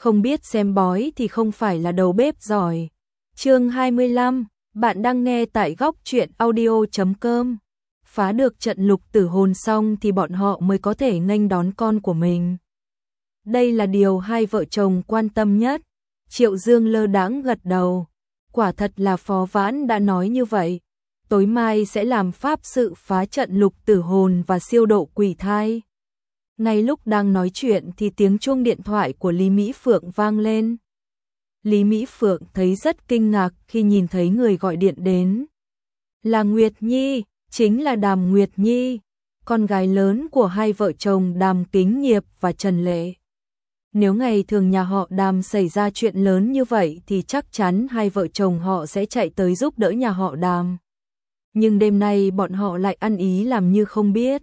không biết xem bói thì không phải là đầu bếp giỏi. Chương 25, bạn đang nghe tại góc truyện audio.com. Phá được trận lục tử hồn xong thì bọn họ mới có thể nghênh đón con của mình. Đây là điều hai vợ chồng quan tâm nhất. Triệu Dương lơ đãng gật đầu. Quả thật là Phó Vãn đã nói như vậy. Tối mai sẽ làm pháp sự phá trận lục tử hồn và siêu độ quỷ thai. Ngay lúc đang nói chuyện thì tiếng chuông điện thoại của Lý Mỹ Phượng vang lên. Lý Mỹ Phượng thấy rất kinh ngạc khi nhìn thấy người gọi điện đến. Là Nguyệt Nhi, chính là Đàm Nguyệt Nhi, con gái lớn của hai vợ chồng Đàm Kính Nghiệp và Trần Lệ. Nếu ngày thường nhà họ Đàm xảy ra chuyện lớn như vậy thì chắc chắn hai vợ chồng họ sẽ chạy tới giúp đỡ nhà họ Đàm. Nhưng đêm nay bọn họ lại ăn ý làm như không biết.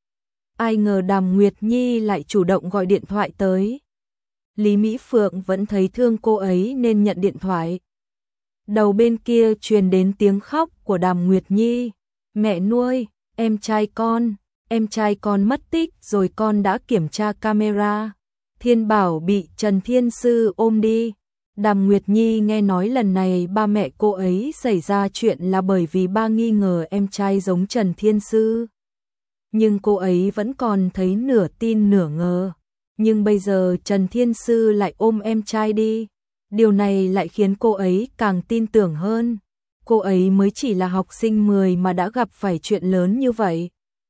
Ai ngờ Đàm Nguyệt Nhi lại chủ động gọi điện thoại tới. Lý Mỹ Phượng vẫn thấy thương cô ấy nên nhận điện thoại. Đầu bên kia truyền đến tiếng khóc của Đàm Nguyệt Nhi. Mẹ nuôi, em trai con mất tích rồi, con đã kiểm tra camera. Thiên Bảo bị Trần Thiên Sư ôm đi. Đàm Nguyệt Nhi nghe nói lần này ba mẹ cô ấy xảy ra chuyện là bởi vì ba nghi ngờ em trai giống Trần Thiên Sư. Nhưng cô ấy vẫn còn thấy nửa tin nửa ngờ. Nhưng bây giờ Trần Thiên Sư lại ôm em trai đi. Điều này lại khiến cô ấy càng tin tưởng hơn. Cô ấy mới chỉ là học sinh 10 mà đã gặp phải chuyện lớn như vậy.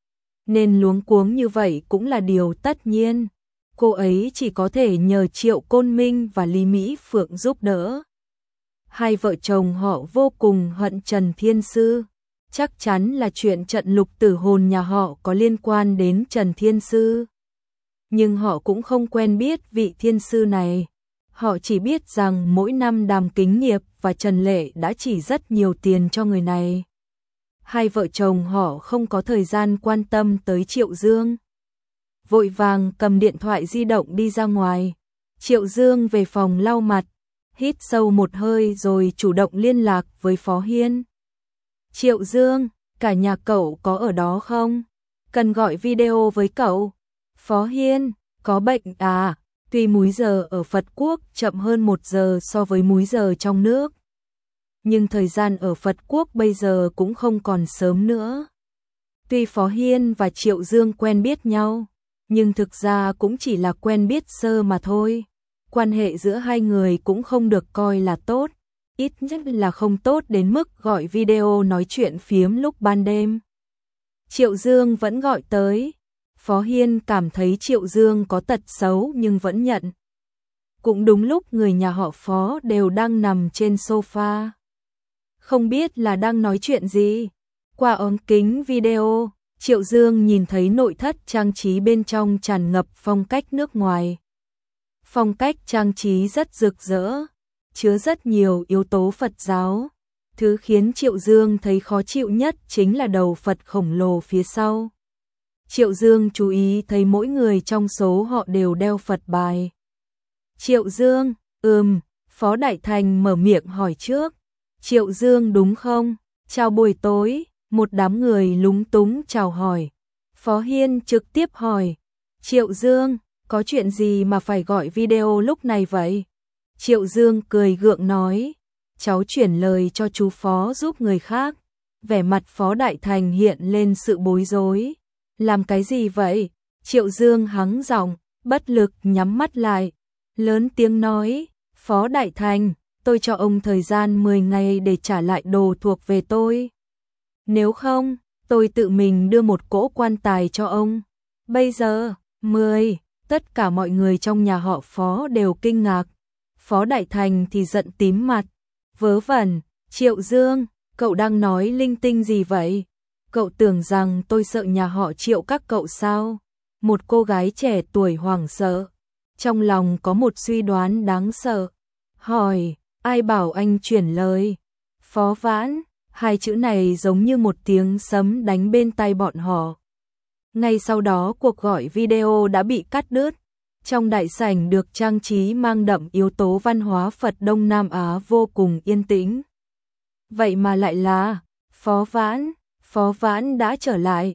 Nên luống cuống như vậy cũng là điều tất nhiên. Cô ấy chỉ có thể nhờ Triệu Côn Minh và Lý Mỹ Phượng giúp đỡ. Hai vợ chồng họ vô cùng hận Trần Thiên Sư. Chắc chắn là chuyện trận lục tử hồn nhà họ có liên quan đến Trần Thiên Sư. Nhưng họ cũng không quen biết vị thiên sư này. Họ chỉ biết rằng mỗi năm Đàm Kính Nghiệp và Trần Lệ đã chỉ rất nhiều tiền cho người này. Hai vợ chồng họ không có thời gian quan tâm tới Triệu Dương. Vội vàng cầm điện thoại di động đi ra ngoài. Triệu Dương về phòng lau mặt, hít sâu một hơi rồi chủ động liên lạc với Phó Hiên. Triệu Dương, cả nhà cậu có ở đó không? Cần gọi video với cậu. Phó Hiên, có bệnh à? Tuy múi giờ ở Phật Quốc chậm hơn 1 giờ so với múi giờ trong nước. Nhưng thời gian ở Phật Quốc bây giờ cũng không còn sớm nữa. Tuy Phó Hiên và Triệu Dương quen biết nhau, nhưng thực ra cũng chỉ là quen biết sơ mà thôi. Quan hệ giữa hai người cũng không được coi là tốt. Ít nhất là không tốt đến mức gọi video nói chuyện phiếm lúc ban đêm. Triệu Dương vẫn gọi tới. Phó Hiên cảm thấy Triệu Dương có tật xấu nhưng vẫn nhận. Cũng đúng lúc người nhà họ Phó đều đang nằm trên sofa. Không biết là đang nói chuyện gì. Qua ống kính video, Triệu Dương nhìn thấy nội thất trang trí bên trong tràn ngập phong cách nước ngoài. Phong cách trang trí rất rực rỡ, chứa rất nhiều yếu tố Phật giáo. Thứ khiến Triệu Dương thấy khó chịu nhất chính là đầu Phật khổng lồ phía sau. Triệu Dương chú ý thấy mỗi người trong số họ đều đeo Phật bài. Triệu Dương, Phó Đại Thành mở miệng hỏi trước. Triệu Dương đúng không? Chào buổi tối, một đám người lúng túng chào hỏi. Phó Hiên trực tiếp hỏi. Triệu Dương, có chuyện gì mà phải gọi video lúc này vậy? Triệu Dương cười gượng nói. Cháu chuyển lời cho chú Phó giúp người khác. Vẻ mặt Phó Đại Thành hiện lên sự bối rối. Làm cái gì vậy? Triệu Dương hắng giọng, bất lực nhắm mắt lại. Lớn tiếng nói, Phó Đại Thành, tôi cho ông thời gian 10 ngày để trả lại đồ thuộc về tôi. Nếu không, tôi tự mình đưa một cỗ quan tài cho ông. Bây giờ, 10, tất cả mọi người trong nhà họ Phó đều kinh ngạc. Phó Đại Thành thì giận tím mặt. Vớ vẩn, Triệu Dương, cậu đang nói linh tinh gì vậy? Cậu tưởng rằng tôi sợ nhà họ Triệu các cậu sao? Một cô gái trẻ tuổi hoảng sợ. Trong lòng có một suy đoán đáng sợ. Hỏi, ai bảo anh chuyển lời? Phó Vãn, hai chữ này giống như một tiếng sấm đánh bên tai bọn họ. Ngay sau đó cuộc gọi video đã bị cắt đứt. Trong đại sảnh được trang trí mang đậm yếu tố văn hóa Phật Đông Nam Á vô cùng yên tĩnh. Vậy mà lại là Phó Vãn đã trở lại.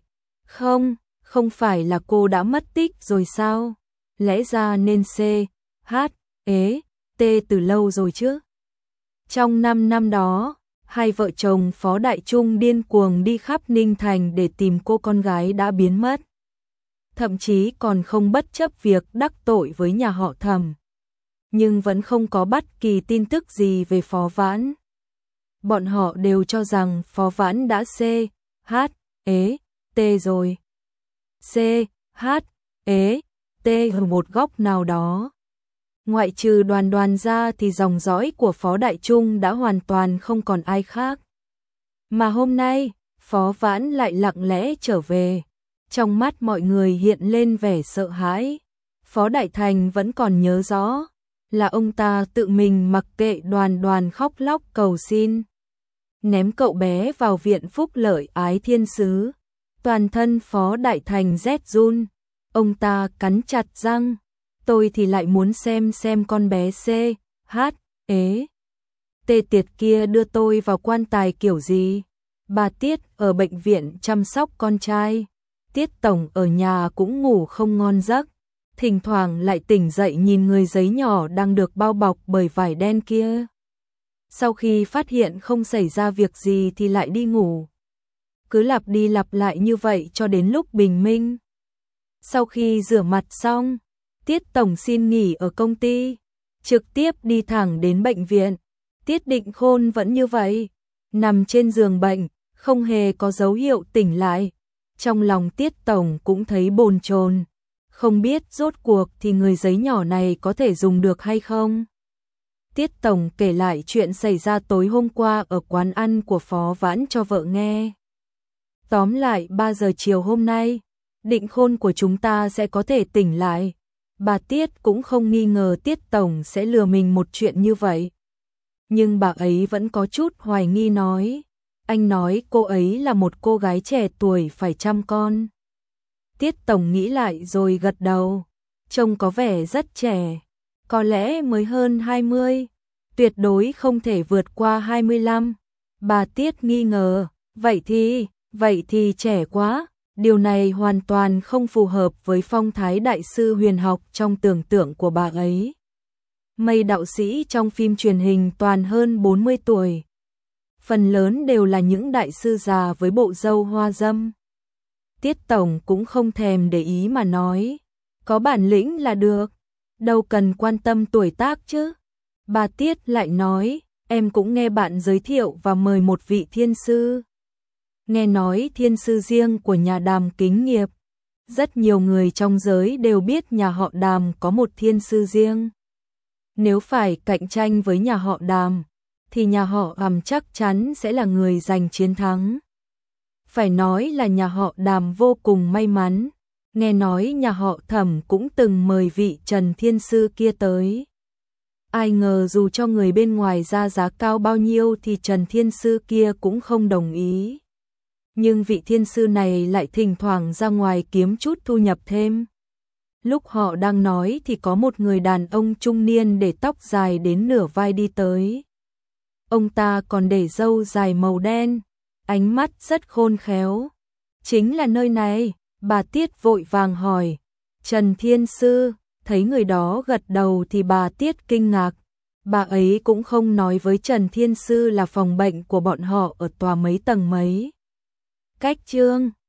Không phải là cô đã mất tích rồi sao? Lẽ ra nên từ lâu rồi chứ. Trong 5 năm đó, hai vợ chồng Phó Đại Trung điên cuồng đi khắp Ninh Thành để tìm cô con gái đã biến mất. Thậm chí còn không bất chấp việc đắc tội với nhà họ Thẩm. Nhưng vẫn không có bất kỳ tin tức gì về Phó Vãn. Bọn họ đều cho rằng Phó Vãn đã T rồi. T ở một góc nào đó. Ngoại trừ Đoàn ra thì dòng dõi của Phó Đại Trung đã hoàn toàn không còn ai khác. Mà hôm nay, Phó Vãn lại lặng lẽ trở về. Trong mắt mọi người hiện lên vẻ sợ hãi. Phó Đại Thành vẫn còn nhớ rõ, là ông ta tự mình mặc kệ Đoàn khóc lóc cầu xin. Ném cậu bé vào viện phúc lợi Ái Thiên Sứ. Toàn thân Phó Đại Thành rét run. Ông ta cắn chặt răng. Tôi thì lại muốn xem con bé Tiệt kia đưa tôi vào quan tài kiểu gì. Bà Tiết ở bệnh viện chăm sóc con trai. Tiết Tổng ở nhà cũng ngủ không ngon giấc. Thỉnh thoảng lại tỉnh dậy nhìn người giấy nhỏ đang được bao bọc bởi vải đen kia. Sau khi phát hiện không xảy ra việc gì thì lại đi ngủ. Cứ lặp đi lặp lại như vậy cho đến lúc bình minh. Sau khi rửa mặt xong, Tiết Tổng xin nghỉ ở công ty, trực tiếp đi thẳng đến bệnh viện. Tiết Định Khôn vẫn như vậy, nằm trên giường bệnh, không hề có dấu hiệu tỉnh lại. Trong lòng Tiết Tổng cũng thấy bồn chồn, không biết rốt cuộc thì người giấy nhỏ này có thể dùng được hay không. Tiết Tổng kể lại chuyện xảy ra tối hôm qua ở quán ăn của Phó Vãn cho vợ nghe. Tóm lại 3 giờ chiều hôm nay, Định Khôn của chúng ta sẽ có thể tỉnh lại. Bà Tiết cũng không nghi ngờ Tiết Tổng sẽ lừa mình một chuyện như vậy. Nhưng bà ấy vẫn có chút hoài nghi nói. Anh nói cô ấy là một cô gái trẻ tuổi phải chăm con. Tiết Tổng nghĩ lại rồi gật đầu. Trông có vẻ rất trẻ. Có lẽ mới hơn 20. Tuyệt đối không thể vượt qua 25. Bà Tiết nghi ngờ. Vậy thì trẻ quá. Điều này hoàn toàn không phù hợp với phong thái đại sư huyền học trong tưởng tượng của bà ấy. Mấy đạo sĩ trong phim truyền hình toàn hơn 40 tuổi. Phần lớn đều là những đại sư già với bộ râu hoa râm. Tiết Tổng cũng không thèm để ý mà nói. Có bản lĩnh là được. Đâu cần quan tâm tuổi tác chứ. Bà Tiết lại nói, em cũng nghe bạn giới thiệu và mời một vị thiên sư. Nghe nói thiên sư riêng của nhà Đàm Kính Nghiệp. Rất nhiều người trong giới đều biết nhà họ Đàm có một thiên sư riêng. Nếu phải cạnh tranh với nhà họ Đàm, thì nhà họ Đàm chắc chắn sẽ là người giành chiến thắng. Phải nói là nhà họ Đàm vô cùng may mắn. Nghe nói nhà họ Thẩm cũng từng mời vị Trần Thiên Sư kia tới. Ai ngờ dù cho người bên ngoài ra giá cao bao nhiêu thì Trần Thiên Sư kia cũng không đồng ý. Nhưng vị thiên sư này lại thỉnh thoảng ra ngoài kiếm chút thu nhập thêm. Lúc họ đang nói thì có một người đàn ông trung niên để tóc dài đến nửa vai đi tới. Ông ta còn để râu dài màu đen, ánh mắt rất khôn khéo. Chính là nơi này, bà Tiết vội vàng hỏi. Trần Thiên Sư, thấy người đó gật đầu thì bà Tiết kinh ngạc. Bà ấy cũng không nói với Trần Thiên Sư là phòng bệnh của bọn họ ở tòa mấy tầng mấy. Cách chương